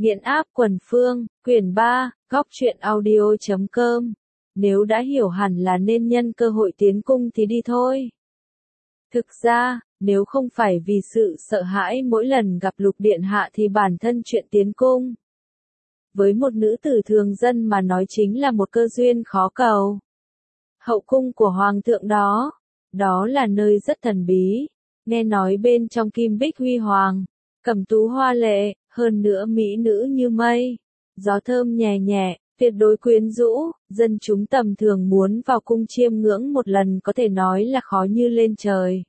Nghiện áp quần phương, quyển 3, góc truyện audio.com. Nếu đã hiểu hẳn là nên nhân cơ hội tiến cung thì đi thôi. Thực ra, nếu không phải vì sự sợ hãi mỗi lần gặp Lục Điện Hạ thì bản thân chuyện tiến cung với một nữ tử thường dân mà nói chính là một cơ duyên khó cầu. Hậu cung của hoàng thượng đó là nơi rất thần bí, nghe nói bên trong kim bích huy hoàng, cẩm tú hoa lệ, hơn nữa mỹ nữ như mây, gió thơm nhẹ nhẹ, tuyệt đối quyến rũ, dân chúng tầm thường muốn vào cung chiêm ngưỡng một lần có thể nói là khó như lên trời.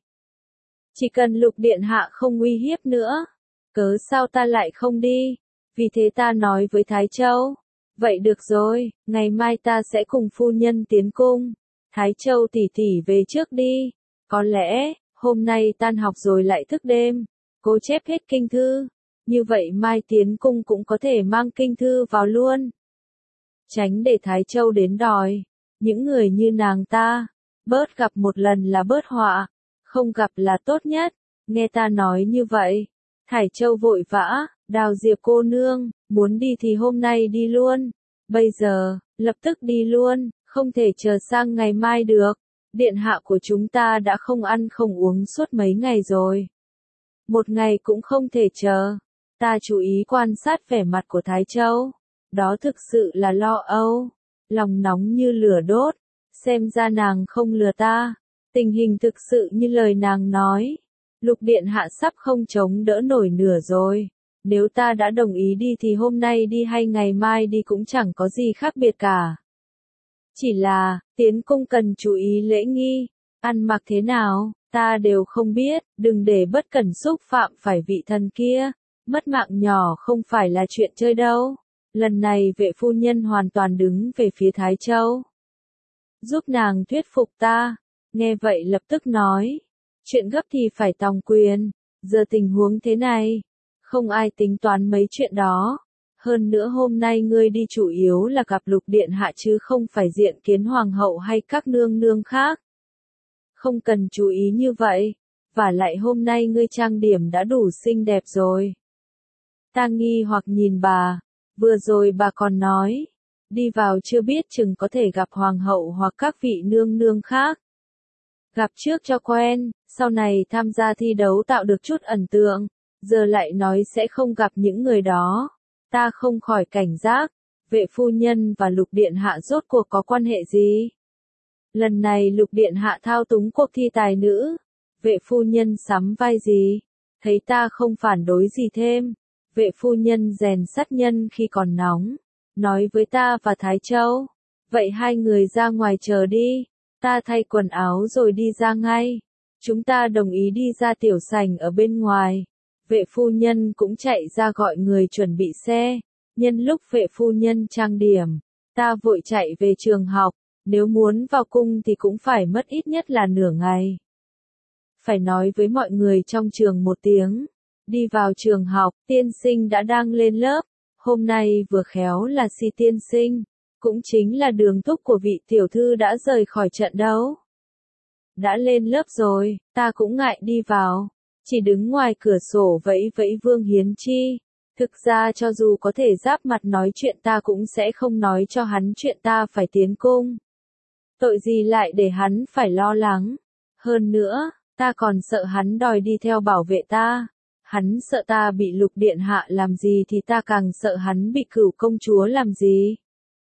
Chỉ cần Lục Điện Hạ không uy hiếp nữa, cớ sao ta lại không đi? Vì thế ta nói với Thái Châu, vậy được rồi, ngày mai ta sẽ cùng phu nhân tiến cung. Thái Châu tỷ tỷ về trước đi, có lẽ, hôm nay tan học rồi lại thức đêm, cố chép hết kinh thư, như vậy mai tiến cung cũng có thể mang kinh thư vào luôn. Tránh để Thái Châu đến đòi, những người như nàng ta, bớt gặp một lần là bớt họa, không gặp là tốt nhất, nghe ta nói như vậy. Thái Châu vội vã, Đào Diệp cô nương, muốn đi thì hôm nay đi luôn, bây giờ, lập tức đi luôn, không thể chờ sang ngày mai được, điện hạ của chúng ta đã không ăn không uống suốt mấy ngày rồi. Một ngày cũng không thể chờ, ta chú ý quan sát vẻ mặt của Thái Châu, đó thực sự là lo âu, lòng nóng như lửa đốt, xem ra nàng không lừa ta, tình hình thực sự như lời nàng nói. Lục Điện Hạ sắp không chống đỡ nổi nửa rồi. Nếu ta đã đồng ý đi thì hôm nay đi hay ngày mai đi cũng chẳng có gì khác biệt cả. Chỉ là, tiến cung cần chú ý lễ nghi, ăn mặc thế nào, ta đều không biết, đừng để bất cẩn xúc phạm phải vị thần kia. Mất mạng nhỏ không phải là chuyện chơi đâu. Lần này vệ phu nhân hoàn toàn đứng về phía Thái Châu, giúp nàng thuyết phục ta. Nghe vậy lập tức nói, chuyện gấp thì phải tòng quyền, giờ tình huống thế này, không ai tính toán mấy chuyện đó. Hơn nữa hôm nay ngươi đi chủ yếu là gặp Lục Điện Hạ chứ không phải diện kiến hoàng hậu hay các nương nương khác. Không cần chú ý như vậy, và lại hôm nay ngươi trang điểm đã đủ xinh đẹp rồi. Ta nghi hoặc nhìn bà, vừa rồi bà còn nói, đi vào chưa biết chừng có thể gặp hoàng hậu hoặc các vị nương nương khác. Gặp trước cho quen, sau này tham gia thi đấu tạo được chút ấn tượng, giờ lại nói sẽ không gặp những người đó. Ta không khỏi cảnh giác, vệ phu nhân và Lục Điện Hạ rốt cuộc có quan hệ gì? Lần này Lục Điện Hạ thao túng cuộc thi tài nữ, vệ phu nhân sắm vai gì? Thấy ta không phản đối gì thêm, vệ phu nhân rèn sắt nhân khi còn nóng, nói với ta và Thái Châu, vậy hai người ra ngoài chờ đi, ta thay quần áo rồi đi ra ngay. Chúng ta đồng ý đi ra tiểu sảnh ở bên ngoài. Vệ phu nhân cũng chạy ra gọi người chuẩn bị xe. Nhân lúc vệ phu nhân trang điểm, ta vội chạy về trường học, nếu muốn vào cung thì cũng phải mất ít nhất là nửa ngày. Phải nói với mọi người trong trường một tiếng. Đi vào trường học, tiên sinh đã đang lên lớp, hôm nay vừa khéo là Si tiên sinh, cũng chính là đường thúc của vị tiểu thư đã rời khỏi trận đấu. Đã lên lớp rồi, ta cũng ngại đi vào, chỉ đứng ngoài cửa sổ vẫy vẫy Vương Hiến Chi. Thực ra cho dù có thể giáp mặt nói chuyện ta cũng sẽ không nói cho hắn chuyện ta phải tiến cung. Tội gì lại để hắn phải lo lắng. Hơn nữa, ta còn sợ hắn đòi đi theo bảo vệ ta. Hắn sợ ta bị Lục Điện Hạ làm gì thì ta càng sợ hắn bị Cửu công chúa làm gì.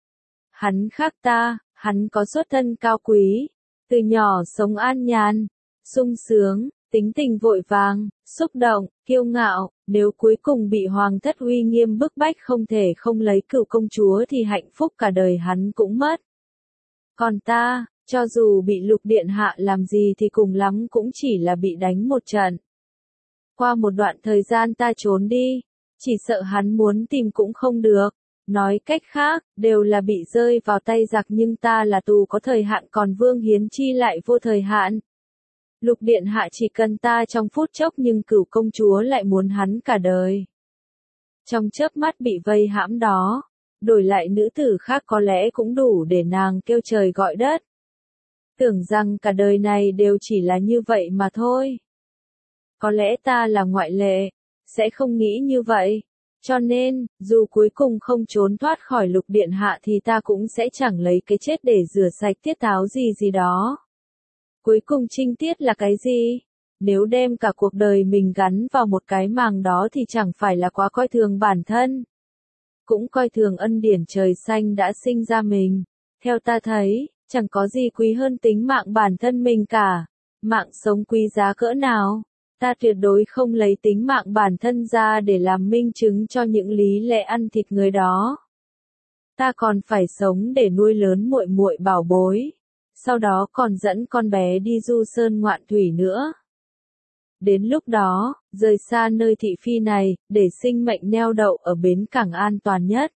Hắn khác ta, hắn có xuất thân cao quý, từ nhỏ sống an nhàn, sung sướng, tính tình vội vàng, xúc động, kiêu ngạo, nếu cuối cùng bị hoàng thất uy nghiêm bức bách không thể không lấy Cửu công chúa thì hạnh phúc cả đời hắn cũng mất. Còn ta, cho dù bị Lục Điện Hạ làm gì thì cùng lắm cũng chỉ là bị đánh một trận. Qua một đoạn thời gian ta trốn đi, chỉ sợ hắn muốn tìm cũng không được. Nói cách khác, đều là bị rơi vào tay giặc nhưng ta là tù có thời hạn còn Vương Hiến Chi lại vô thời hạn. Lục Điện Hạ chỉ cần ta trong phút chốc nhưng Cửu công chúa lại muốn hắn cả đời. Trong chớp mắt bị vây hãm đó, đổi lại nữ tử khác có lẽ cũng đủ để nàng kêu trời gọi đất. Tưởng rằng cả đời này đều chỉ là như vậy mà thôi. Có lẽ ta là ngoại lệ, sẽ không nghĩ như vậy. Cho nên, dù cuối cùng không trốn thoát khỏi Lục Điện Hạ thì ta cũng sẽ chẳng lấy cái chết để rửa sạch tiết tháo gì đó. Cuối cùng trinh tiết là cái gì? Nếu đem cả cuộc đời mình gắn vào một cái màng đó thì chẳng phải là quá coi thường bản thân. Cũng coi thường ân điển trời xanh đã sinh ra mình. Theo ta thấy, chẳng có gì quý hơn tính mạng bản thân mình cả. Mạng sống quý giá cỡ nào? Ta tuyệt đối không lấy tính mạng bản thân ra để làm minh chứng cho những lý lẽ ăn thịt người đó. Ta còn phải sống để nuôi lớn muội muội bảo bối. Sau đó còn dẫn con bé đi du sơn ngoạn thủy nữa. Đến lúc đó, rời xa nơi thị phi này, để sinh mệnh neo đậu ở bến cảng an toàn nhất.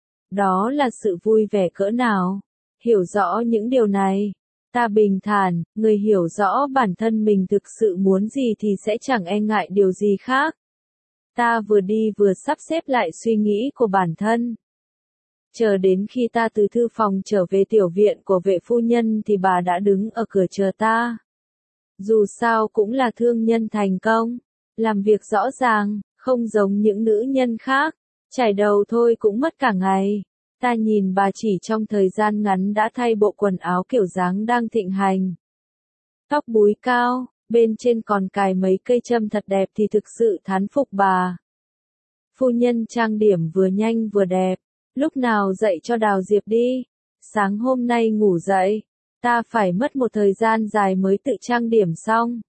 Đó là sự vui vẻ cỡ nào? Hiểu rõ những điều này. Ta bình thản, người hiểu rõ bản thân mình thực sự muốn gì thì sẽ chẳng e ngại điều gì khác. Ta vừa đi vừa sắp xếp lại suy nghĩ của bản thân. Chờ đến khi ta từ thư phòng trở về tiểu viện của vệ phu nhân thì bà đã đứng ở cửa chờ ta. Dù sao cũng là thương nhân thành công, làm việc rõ ràng, không giống những nữ nhân khác, chải đầu thôi cũng mất cả ngày. Ta nhìn bà chỉ trong thời gian ngắn đã thay bộ quần áo kiểu dáng đang thịnh hành. Tóc búi cao, bên trên còn cài mấy cây châm thật đẹp thì thực sự thán phục bà. Phu nhân trang điểm vừa nhanh vừa đẹp, lúc nào dậy cho Đào Diệp đi. Sáng hôm nay ngủ dậy, ta phải mất một thời gian dài mới tự trang điểm xong.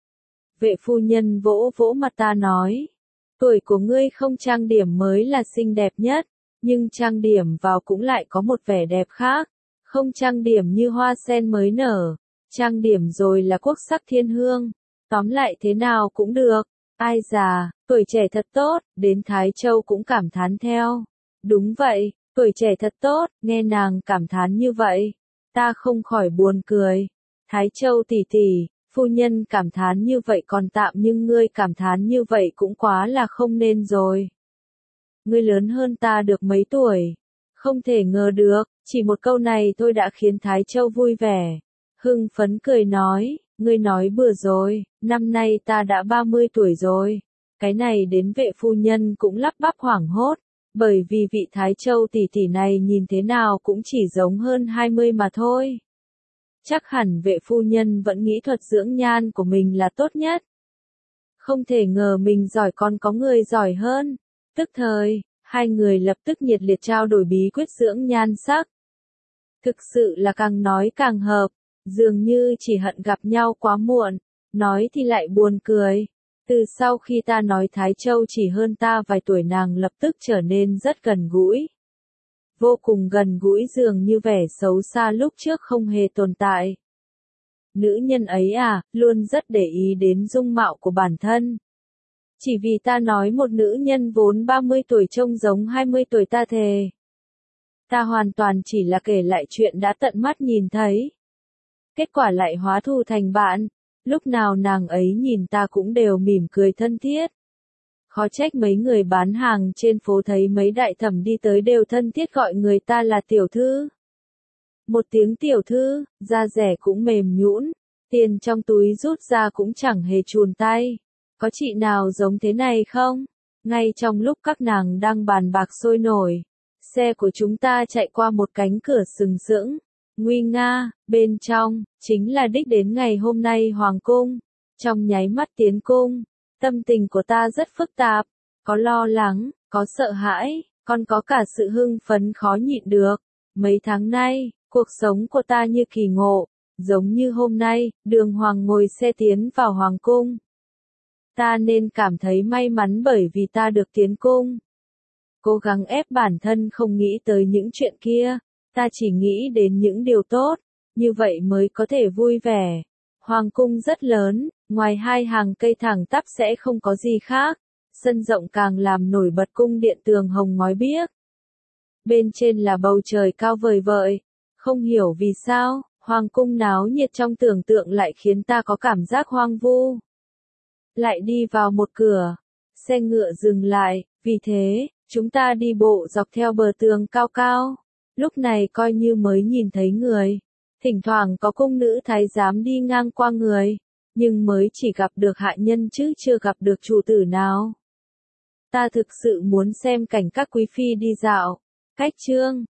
Vệ phu nhân vỗ vỗ mặt ta nói, tuổi của ngươi không trang điểm mới là xinh đẹp nhất, nhưng trang điểm vào cũng lại có một vẻ đẹp khác, không trang điểm như hoa sen mới nở, trang điểm rồi là quốc sắc thiên hương, tóm lại thế nào cũng được. Ai già, tuổi trẻ thật tốt, đến Thái Châu cũng cảm thán theo. Đúng vậy, tuổi trẻ thật tốt, nghe nàng cảm thán như vậy. Ta không khỏi buồn cười. Thái Châu tỷ tỷ, phu nhân cảm thán như vậy còn tạm nhưng ngươi cảm thán như vậy cũng quá là không nên rồi. Ngươi lớn hơn ta được mấy tuổi. Không thể ngờ được, chỉ một câu này thôi đã khiến Thái Châu vui vẻ. Hưng phấn cười nói, ngươi nói bừa rồi, năm nay ta đã 30 tuổi rồi. Cái này đến vệ phu nhân cũng lắp bắp hoảng hốt, bởi vì vị Thái Châu tỷ tỷ này nhìn thế nào cũng chỉ giống hơn 20 mà thôi. Chắc hẳn vệ phu nhân vẫn nghĩ thuật dưỡng nhan của mình là tốt nhất. Không thể ngờ mình giỏi còn có người giỏi hơn. Tức thời, hai người lập tức nhiệt liệt trao đổi bí quyết dưỡng nhan sắc. Thực sự là càng nói càng hợp, dường như chỉ hận gặp nhau quá muộn, nói thì lại buồn cười. Từ sau khi ta nói Thái Châu chỉ hơn ta vài tuổi nàng lập tức trở nên rất gần gũi. Vô cùng gần gũi dường như vẻ xấu xa lúc trước không hề tồn tại. Nữ nhân ấy à, luôn rất để ý đến dung mạo của bản thân. Chỉ vì ta nói một nữ nhân vốn 30 tuổi trông giống 20 tuổi ta thề. Ta hoàn toàn chỉ là kể lại chuyện đã tận mắt nhìn thấy. Kết quả lại hóa thù thành bạn, lúc nào nàng ấy nhìn ta cũng đều mỉm cười thân thiết. Khó trách mấy người bán hàng trên phố thấy mấy đại thẩm đi tới đều thân thiết gọi người ta là tiểu thư. Một tiếng tiểu thư, da rẻ cũng mềm nhũn, tiền trong túi rút ra cũng chẳng hề chùn tay. Có chị nào giống thế này không? Ngay trong lúc các nàng đang bàn bạc sôi nổi, xe của chúng ta chạy qua một cánh cửa sừng sững, nguy nga, bên trong, chính là đích đến ngày hôm nay hoàng cung. Trong nháy mắt tiến cung, tâm tình của ta rất phức tạp, có lo lắng, có sợ hãi, còn có cả sự hưng phấn khó nhịn được. Mấy tháng nay, cuộc sống của ta như kỳ ngộ, giống như hôm nay, Đường Hoàng ngồi xe tiến vào hoàng cung. Ta nên cảm thấy may mắn bởi vì ta được tiến cung. Cố gắng ép bản thân không nghĩ tới những chuyện kia, ta chỉ nghĩ đến những điều tốt, như vậy mới có thể vui vẻ. Hoàng cung rất lớn, ngoài hai hàng cây thẳng tắp sẽ không có gì khác, sân rộng càng làm nổi bật cung điện tường hồng ngói biếc. Bên trên là bầu trời cao vời vợi, không hiểu vì sao, hoàng cung náo nhiệt trong tưởng tượng lại khiến ta có cảm giác hoang vu. Lại đi vào một cửa, xe ngựa dừng lại, vì thế, chúng ta đi bộ dọc theo bờ tường cao cao. Lúc này coi như mới nhìn thấy người, thỉnh thoảng có cung nữ thái giám đi ngang qua người, nhưng mới chỉ gặp được hạ nhân chứ chưa gặp được chủ tử nào. Ta thực sự muốn xem cảnh các quý phi đi dạo. Cách chương